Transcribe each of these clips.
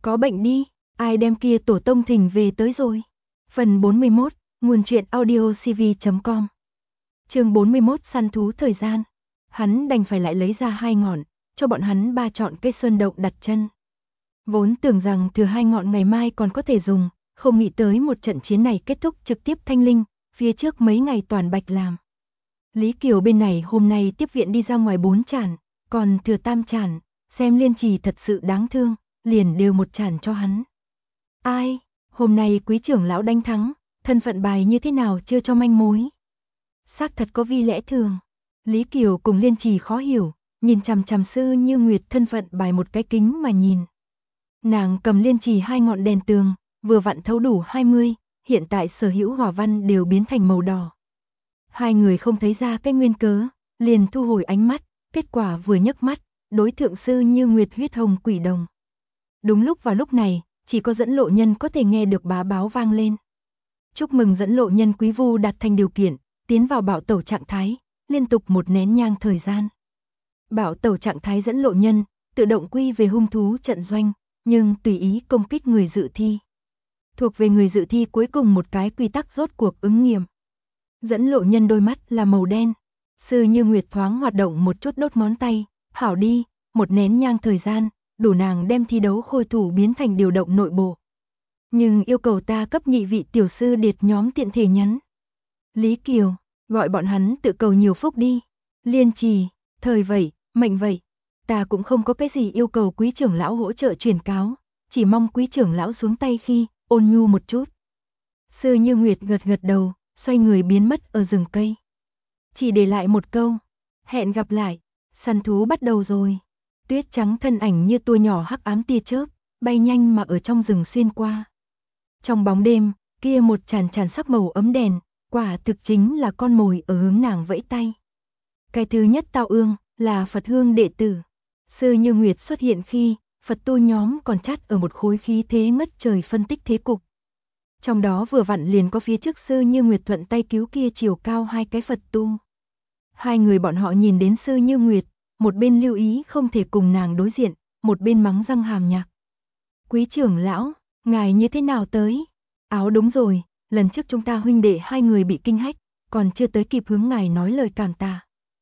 Có bệnh đi, ai đem kia tổ tông thỉnh về tới rồi. Phần 41, nguồn truyện audiocv.com. Chương 41 săn thú thời gian. Hắn đành phải lại lấy ra 2 ngọn, cho bọn hắn 3 chọn cây sơn động đặt chân. Vốn tưởng rằng thừa 2 ngọn ngày mai còn có thể dùng, không nghĩ tới một trận chiến này kết thúc trực tiếp thanh linh, phía trước mấy ngày toàn bạch làm. Lý Kiều bên này hôm nay tiếp viện đi ra ngoài 4 chản, còn thừa 3 chản, xem Liên Trì thật sự đáng thương, liền đều 1 chản cho hắn. Ai, hôm nay quý trưởng lão đánh thắng, thân phận bài như thế nào chưa cho manh mối. Xác thật có vi lẽ thường. Lý Kiều cùng Liên Trì khó hiểu, nhìn chằm chằm Sư Như Nguyệt thân phận bài một cái kính mà nhìn. Nàng cầm Liên Trì 2 ngọn đèn tường, vừa vặn thấu đủ 20, hiện tại sở hữu hỏa văn đều biến thành màu đỏ. Hai người không thấy ra cái nguyên cớ, liền thu hồi ánh mắt, kết quả vừa nhấc mắt, đối thượng Sư Như Nguyệt huyết hồng quỷ đồng. Đúng lúc vào lúc này, chỉ có dẫn lộ nhân có thể nghe được bá báo vang lên. Chúc mừng dẫn lộ nhân quý vu đạt thành điều kiện, tiến vào bảo tẩu trạng thái, liên tục 1 nén nhang thời gian. Bảo tẩu trạng thái dẫn lộ nhân, tự động quy về hung thú trận doanh, nhưng tùy ý công kích người dự thi. Thuộc về người dự thi cuối cùng một cái quy tắc rốt cuộc ứng nghiệm. Dẫn lộ nhân đôi mắt là màu đen. Sư Như Nguyệt thoáng hoạt động một chút đốt ngón tay, hảo đi, 1 nén nhang thời gian, đủ nàng đem thi đấu khôi thủ biến thành điều động nội bộ. Nhưng yêu cầu ta cấp nhị vị tiểu sư điệt nhóm tiện thể nhắn. Lý Kiều, gọi bọn hắn tự cầu nhiều phúc đi. Liên Trì, thời vậy, mệnh vậy. Ta cũng không có cái gì yêu cầu quý trưởng lão hỗ trợ truyền cáo, chỉ mong quý trưởng lão xuống tay khi, ôn nhu một chút. Sư Như Nguyệt gật gật đầu, xoay người biến mất ở rừng cây. Chỉ để lại một câu, hẹn gặp lại, săn thú bắt đầu rồi. Tuyết trắng thân ảnh như tua nhỏ hắc ám tia chớp, bay nhanh mà ở trong rừng xuyên qua. Trong bóng đêm, kia một chản chản sắc màu ấm đèn, quả thực chính là con mồi ở hướng nàng vẫy tay. Cái thứ nhất tao ương, là Phật Hương đệ tử. Sư Như Nguyệt xuất hiện khi, Phật tu nhóm còn chát ở một khối khí thế ngất trời phân tích thế cục. Trong đó vừa vặn liền có phía trước Sư Như Nguyệt thuận tay cứu kia chiều cao 2 cái Phật tu. Hai người bọn họ nhìn đến Sư Như Nguyệt, một bên lưu ý không thể cùng nàng đối diện, một bên mắng răng hàm nhạc. Quý trưởng lão, ngài như thế nào tới? Áo đúng rồi, lần trước chúng ta huynh đệ 2 người bị kinh hách, còn chưa tới kịp hướng ngài nói lời cảm tạ.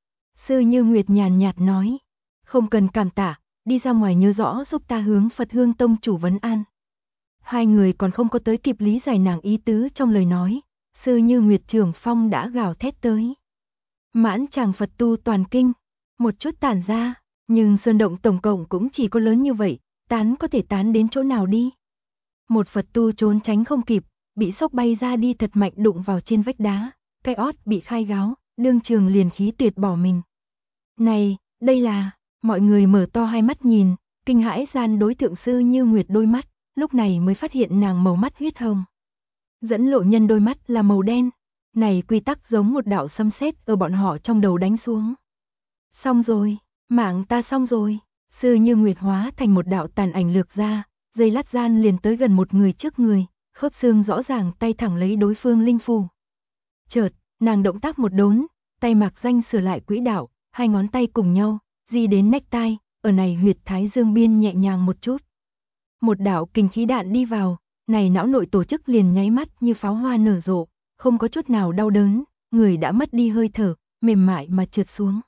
Sư Như Nguyệt nhàn nhạt nói, không cần cảm tạ, đi ra ngoài nhớ rõ giúp ta hướng Phật Hương Tông chủ vấn an. Hai người còn không có tới kịp lý giải nàng ý tứ trong lời nói, Sư Như Nguyệt trưởng phong đã gào thét tới. Mãn chàng Phật tu toàn kinh, một chút tản ra, nhưng sơn động tổng cộng cũng chỉ có lớn như vậy, tán có thể tán đến chỗ nào đi. Một Phật tu trốn tránh không kịp, bị sốc bay ra đi thật mạnh đụng vào trên vách đá, cái ót bị khai gáo, đương trường liền khí tuyệt bỏ mình. Này, đây là, mọi người mở to hai mắt nhìn, kinh hãi gian đối thượng Sư Như Nguyệt đôi mắt, lúc này mới phát hiện nàng màu mắt huyết hồng. Dẫn lộ nhân đôi mắt là màu đen, này quy tắc giống một đạo sấm sét ở bọn họ trong đầu đánh xuống. Xong rồi, mạng ta xong rồi, Sư Như Nguyệt hóa thành một đạo tàn ảnh lược ra, giây lát gian liền tới gần một người trước người, khớp xương rõ ràng tay thẳng lấy đối phương linh phù. Chợt, nàng động tác một đốn, tay mạc danh sửa lại quỹ đạo, 2 ngón tay cùng nhau, di đến nách tai, ở này huyệt thái dương biên nhẹ nhàng một chút. Một đạo kinh khí đạn đi vào, này não nội tổ chức liền nháy mắt như pháo hoa nở rộ, không có chút nào đau đớn, người đã mất đi hơi thở, mềm mại mà trượt xuống.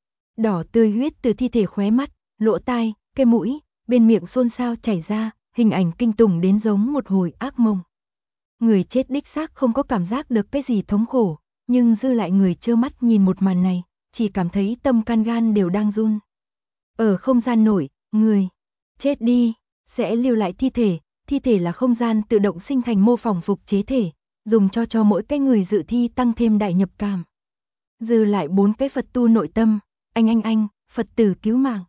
Đỏ tươi huyết từ thi thể khóe mắt, lỗ tai, cái mũi, bên miệng xôn xao chảy ra, hình ảnh kinh tủng đến giống một hồi ác mộng. Người chết đích xác không có cảm giác được cái gì thống khổ, nhưng dư lại người trơ mắt nhìn một màn này, chỉ cảm thấy tâm can gan đều đang run. Ở không gian nổi, người chết đi, sẽ lưu lại thi thể là không gian tự động sinh thành mô phỏng phục chế thể, dùng cho mỗi cái người dự thi tăng thêm đại nhập cảm. Dư lại 4 cái Phật tu nội tâm, anh, Phật tử cứu mạng.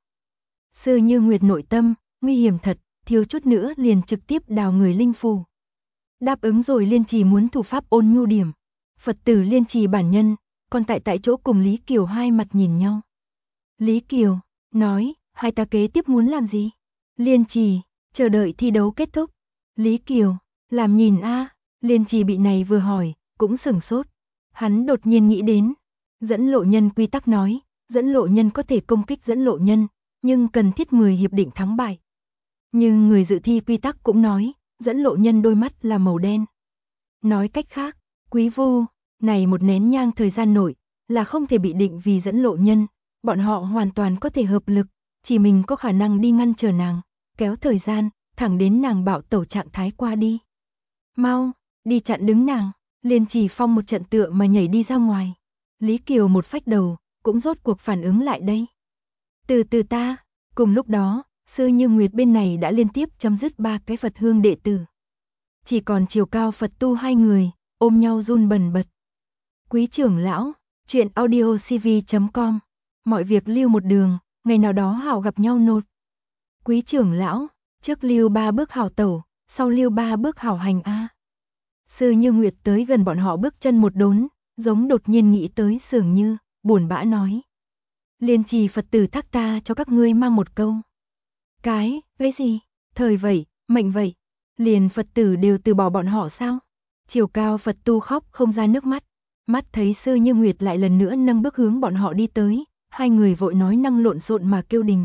Sư Như Nguyệt nội tâm, nguy hiểm thật, thiếu chút nữa liền trực tiếp đào người linh phù. Đáp ứng rồi Liên Trì muốn thủ pháp ôn nhu điểm. Phật tử Liên Trì bản nhân, còn tại chỗ cùng Lý Kiều hai mặt nhìn nhau. Lý Kiều, nói, hai ta kế tiếp muốn làm gì? Liên Trì, chờ đợi thi đấu kết thúc. Lý Kiều, làm nhìn a. Liên Trì bị này vừa hỏi, cũng sửng sốt. Hắn đột nhiên nghĩ đến, dẫn lộ nhân quy tắc nói, dẫn lộ nhân có thể công kích dẫn lộ nhân, nhưng cần thiết 10 hiệp định thắng bại. Nhưng người dự thi quy tắc cũng nói, dẫn lộ nhân đôi mắt là màu đen. Nói cách khác, quý vô, này một nén nhang thời gian nội, là không thể bị định vì dẫn lộ nhân, bọn họ hoàn toàn có thể hợp lực, chỉ mình có khả năng đi ngăn trở nàng, kéo thời gian, thẳng đến nàng bạo tẩu trạng thái qua đi. Mau, đi chặn đứng nàng, Liên Trì Phong một trận tựa mà nhảy đi ra ngoài. Lý Kiều một phách đầu, cũng rốt cuộc phản ứng lại đây. Từ từ ta, cùng lúc đó, Sư Như Nguyệt bên này đã liên tiếp chấm dứt 3 cái Phật hương đệ tử. Chỉ còn Chiều Cao Phật Tu hai người, ôm nhau run bần bật. Quý trưởng lão, chuyện audiocv.com, mọi việc lưu một đường, ngày nào đó hảo gặp nhau nột. Quý trưởng lão, trước lưu 3 bước hảo tẩu, sau lưu 3 bước hảo hành a. Sư Như Nguyệt tới gần bọn họ bước chân một đốn, giống đột nhiên nghĩ tới Sưởng Như, buồn bã nói. Liên Trì Phật tử thác ta cho các ngươi mang một câu. Cái gì? Thời vậy, mệnh vậy, liền Phật tử đều từ bỏ bọn họ sao? Chiều Cao Phật Tu khóc không ra nước mắt, mắt thấy Sư Như Nguyệt lại lần nữa nâng bước hướng bọn họ đi tới, hai người vội nói năng lộn xộn mà kêu đình.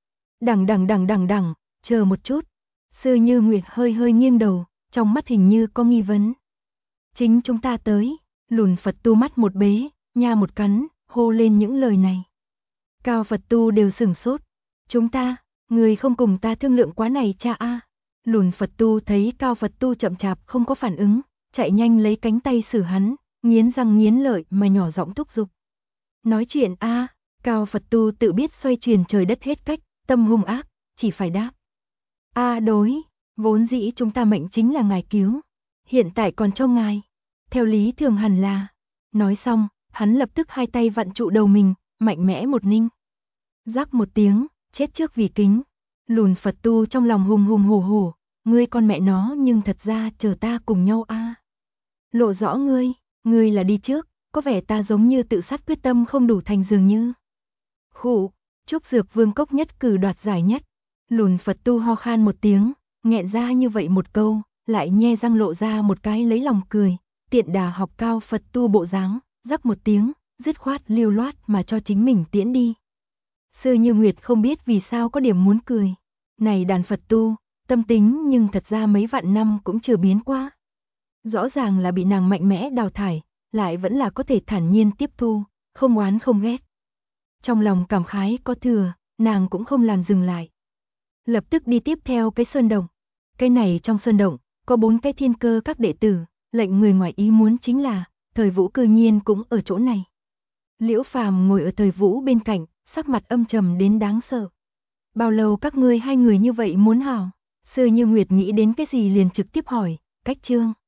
Đằng, chờ một chút. Sư Như Nguyệt hơi hơi nghiêng đầu, trong mắt hình như có nghi vấn. Chính chúng ta tới, lùn Phật Tu mắt một bế, nha một cắn, hô lên những lời này. Cao Phật Tu đều sửng sốt. Chúng ta, người không cùng ta thương lượng quá này cha a. Lùn Phật Tu thấy Cao Phật Tu chậm chạp không có phản ứng, chạy nhanh lấy cánh tay xử hắn, nghiến răng nghiến lợi mà nhỏ giọng thúc giục. Nói chuyện a. Cao Phật Tu tự biết xoay chuyển trời đất hết cách, tâm hung ác, chỉ phải đáp. Đối, vốn dĩ chúng ta mệnh chính là ngài cứu, hiện tại còn cho ngài. Theo lý thường hẳn là. Nói xong, hắn lập tức hai tay vặn trụ đầu mình, mạnh mẽ một ninh. Rắc một tiếng, chết trước vì kính. Lùn Phật Tu trong lòng hùng hùng hổ hổ, ngươi con mẹ nó nhưng thật ra chờ ta cùng nhau a. Lộ rõ ngươi là đi trước, có vẻ ta giống như tự sát quyết tâm không đủ thành dường như. Khụ, Trúc Dược Vương cốc nhất cử đoạt giải nhất. Lùn Phật Tu ho khan một tiếng, nghẹn ra như vậy một câu, lại nhe răng lộ ra một cái lấy lòng cười, tiện đà học Cao Phật Tu bộ dáng, rắc một tiếng, dứt khoát lưu loát mà cho chính mình tiễn đi. Sư Như Nguyệt không biết vì sao có điểm muốn cười. Này đàn Phật Tu, tâm tính nhưng thật ra mấy vạn năm cũng chưa biến qua. Rõ ràng là bị nàng mạnh mẽ đào thải, lại vẫn là có thể thản nhiên tiếp thu, không oán không ghét. Trong lòng cảm khái có thừa, nàng cũng không làm dừng lại. Lập tức đi tiếp theo cái sơn động. Cái này trong sơn động, có 4 cái thiên cơ các đệ tử, lệnh người ngoài ý muốn chính là, Thời Vũ cư nhiên cũng ở chỗ này. Liễu Phàm ngồi ở Thời Vũ bên cạnh, sắc mặt âm trầm đến đáng sợ. Bao lâu các ngươi hai người như vậy muốn hảo? Sư Như Nguyệt nghĩ đến cái gì liền trực tiếp hỏi, cách chương.